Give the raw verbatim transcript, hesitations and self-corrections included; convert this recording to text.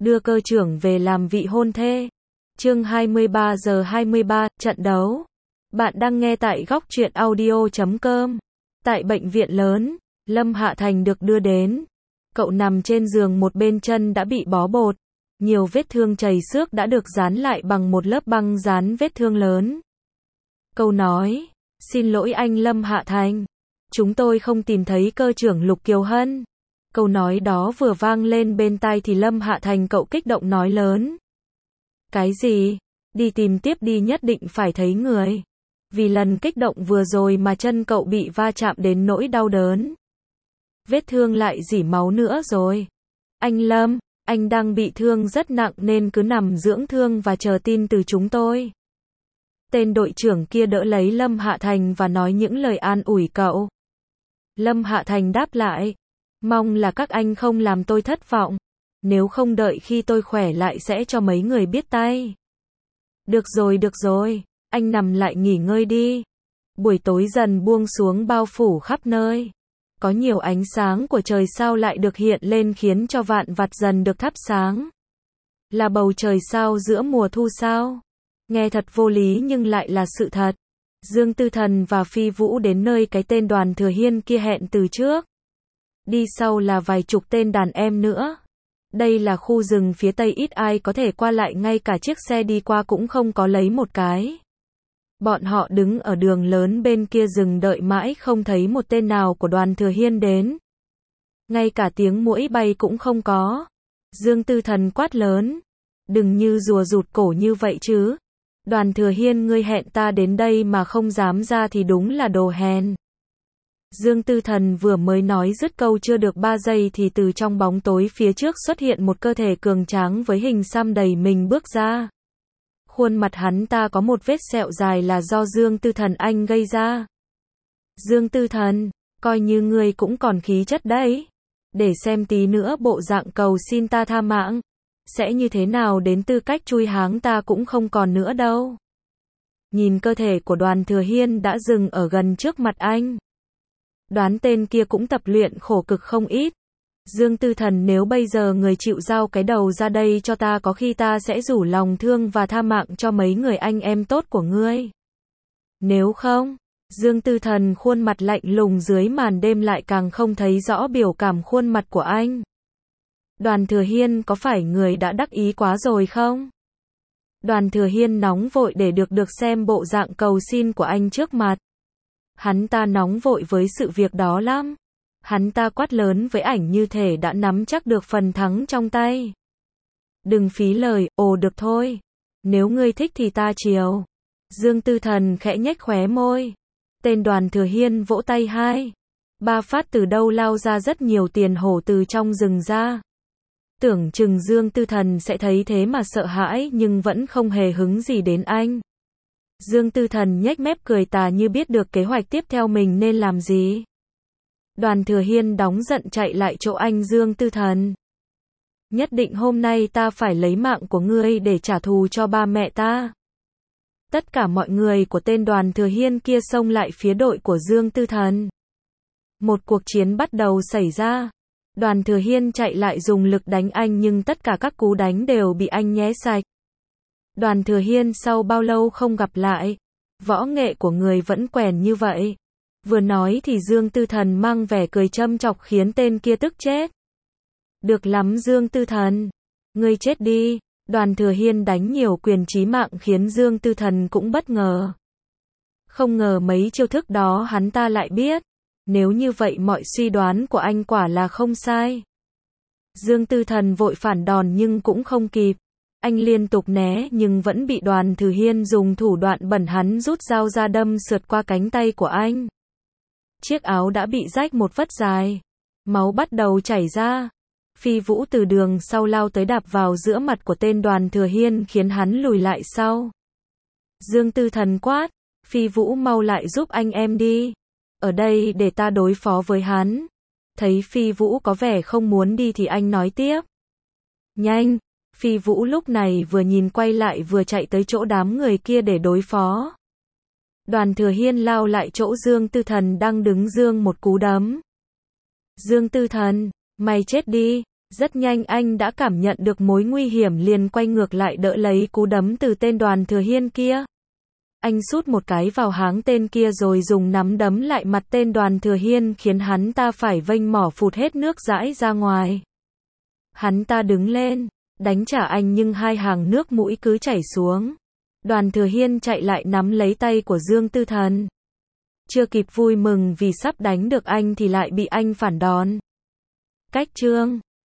đưa cơ trưởng về làm vị hôn thê. Chương hai mươi ba giờ hai mươi ba, trận đấu. Bạn đang nghe tại góc truyện audio chấm com. Tại bệnh viện lớn, Lâm Hạ Thành được đưa đến. Cậu nằm trên giường, một bên chân đã bị bó bột. Nhiều vết thương chảy xước đã được dán lại bằng một lớp băng dán vết thương lớn. Cậu nói, xin lỗi anh Lâm Hạ Thành. Chúng tôi không tìm thấy cơ trưởng Lục Kiều Hân. Câu nói đó vừa vang lên bên tai thì Lâm Hạ Thành cậu kích động nói lớn. Cái gì? Đi tìm tiếp đi, nhất định phải thấy người. Vì lần kích động vừa rồi mà chân cậu bị va chạm đến nỗi đau đớn. Vết thương lại rỉ máu nữa rồi. Anh Lâm, anh đang bị thương rất nặng nên cứ nằm dưỡng thương và chờ tin từ chúng tôi. Tên đội trưởng kia đỡ lấy Lâm Hạ Thành và nói những lời an ủi cậu. Lâm Hạ Thành đáp lại. Mong là các anh không làm tôi thất vọng. Nếu không đợi khi tôi khỏe lại sẽ cho mấy người biết tay. Được rồi, được rồi. Anh nằm lại nghỉ ngơi đi. Buổi tối dần buông xuống bao phủ khắp nơi. Có nhiều ánh sáng của trời sao lại được hiện lên khiến cho vạn vật dần được thắp sáng. Là bầu trời sao giữa mùa thu sao? Nghe thật vô lý nhưng lại là sự thật. Dương Tư Thần và Phi Vũ đến nơi cái tên Đoàn Thừa Hiên kia hẹn từ trước. Đi sau là vài chục tên đàn em nữa. Đây là khu rừng phía tây ít ai có thể qua lại, ngay cả chiếc xe đi qua cũng không có lấy một cái. Bọn họ đứng ở đường lớn bên kia rừng đợi mãi không thấy một tên nào của Đoàn Thừa Hiên đến. Ngay cả tiếng muỗi bay cũng không có. Dương Tư Thần quát lớn. Đừng như rùa rụt cổ như vậy chứ. Đoàn Thừa Hiên, ngươi hẹn ta đến đây mà không dám ra thì đúng là đồ hèn. Dương Tư Thần vừa mới nói dứt câu chưa được ba giây thì từ trong bóng tối phía trước xuất hiện một cơ thể cường tráng với hình xăm đầy mình bước ra. Khuôn mặt hắn ta có một vết sẹo dài là do Dương Tư Thần anh gây ra. Dương Tư Thần, coi như ngươi cũng còn khí chất đấy. Để xem tí nữa bộ dạng cầu xin ta tha mạng. Sẽ như thế nào, đến tư cách chui háng ta cũng không còn nữa đâu. Nhìn cơ thể của Đoàn Thừa Hiên đã dừng ở gần trước mặt anh. Đoán tên kia cũng tập luyện khổ cực không ít. Dương Tư Thần, nếu bây giờ người chịu giao cái đầu ra đây cho ta, có khi ta sẽ rủ lòng thương và tha mạng cho mấy người anh em tốt của ngươi. Nếu không, Dương Tư Thần khuôn mặt lạnh lùng dưới màn đêm lại càng không thấy rõ biểu cảm khuôn mặt của anh. Đoàn Thừa Hiên, có phải người đã đắc ý quá rồi không? Đoàn Thừa Hiên nóng vội để được được xem bộ dạng cầu xin của anh trước mặt. Hắn ta nóng vội với sự việc đó lắm. Hắn ta quát lớn với ảnh như thể đã nắm chắc được phần thắng trong tay. Đừng phí lời, ồ được thôi. Nếu ngươi thích thì ta chiều. Dương Tư Thần khẽ nhếch khóe môi. Tên Đoàn Thừa Hiên vỗ tay hai. Ba phát từ đâu lao ra rất nhiều tiền hổ từ trong rừng ra. Tưởng chừng Dương Tư Thần sẽ thấy thế mà sợ hãi nhưng vẫn không hề hứng gì đến anh. Dương Tư Thần nhếch mép cười tà như biết được kế hoạch tiếp theo mình nên làm gì. Đoàn Thừa Hiên đóng giận chạy lại chỗ anh. Dương Tư Thần, nhất định hôm nay ta phải lấy mạng của ngươi để trả thù cho ba mẹ ta. Tất cả mọi người của tên Đoàn Thừa Hiên kia xông lại phía đội của Dương Tư Thần. Một cuộc chiến bắt đầu xảy ra. Đoàn Thừa Hiên chạy lại dùng lực đánh anh nhưng tất cả các cú đánh đều bị anh nhé sạch. Đoàn Thừa Hiên, sau bao lâu không gặp lại, võ nghệ của người vẫn quèn như vậy. Vừa nói thì Dương Tư Thần mang vẻ cười châm chọc khiến tên kia tức chết. Được lắm Dương Tư Thần, ngươi chết đi. Đoàn Thừa Hiên đánh nhiều quyền chí mạng khiến Dương Tư Thần cũng bất ngờ. Không ngờ mấy chiêu thức đó hắn ta lại biết. Nếu như vậy mọi suy đoán của anh quả là không sai. Dương Tư Thần vội phản đòn nhưng cũng không kịp. Anh liên tục né nhưng vẫn bị Đoàn Thừa Hiên dùng thủ đoạn bẩn, hắn rút dao ra đâm sượt qua cánh tay của anh. Chiếc áo đã bị rách một vết dài. Máu bắt đầu chảy ra. Phi Vũ từ đường sau lao tới đạp vào giữa mặt của tên Đoàn Thừa Hiên khiến hắn lùi lại sau. Dương Tư Thần quát. Phi Vũ, mau lại giúp anh em đi. Ở đây để ta đối phó với hắn. Thấy Phi Vũ có vẻ không muốn đi thì anh nói tiếp. Nhanh. Phi Vũ lúc này vừa nhìn quay lại vừa chạy tới chỗ đám người kia để đối phó. Đoàn Thừa Hiên lao lại chỗ Dương Tư Thần đang đứng, giương một cú đấm. Dương Tư Thần, mày chết đi. Rất nhanh anh đã cảm nhận được mối nguy hiểm liền quay ngược lại đỡ lấy cú đấm từ tên Đoàn Thừa Hiên kia. Anh sút một cái vào háng tên kia rồi dùng nắm đấm lại mặt tên Đoàn Thừa Hiên khiến hắn ta phải vênh mỏ phụt hết nước dãi ra ngoài. Hắn ta đứng lên, đánh trả anh nhưng hai hàng nước mũi cứ chảy xuống. Đoàn Thừa Hiên chạy lại nắm lấy tay của Dương Tư Thần. Chưa kịp vui mừng vì sắp đánh được anh thì lại bị anh phản đòn. Cách chương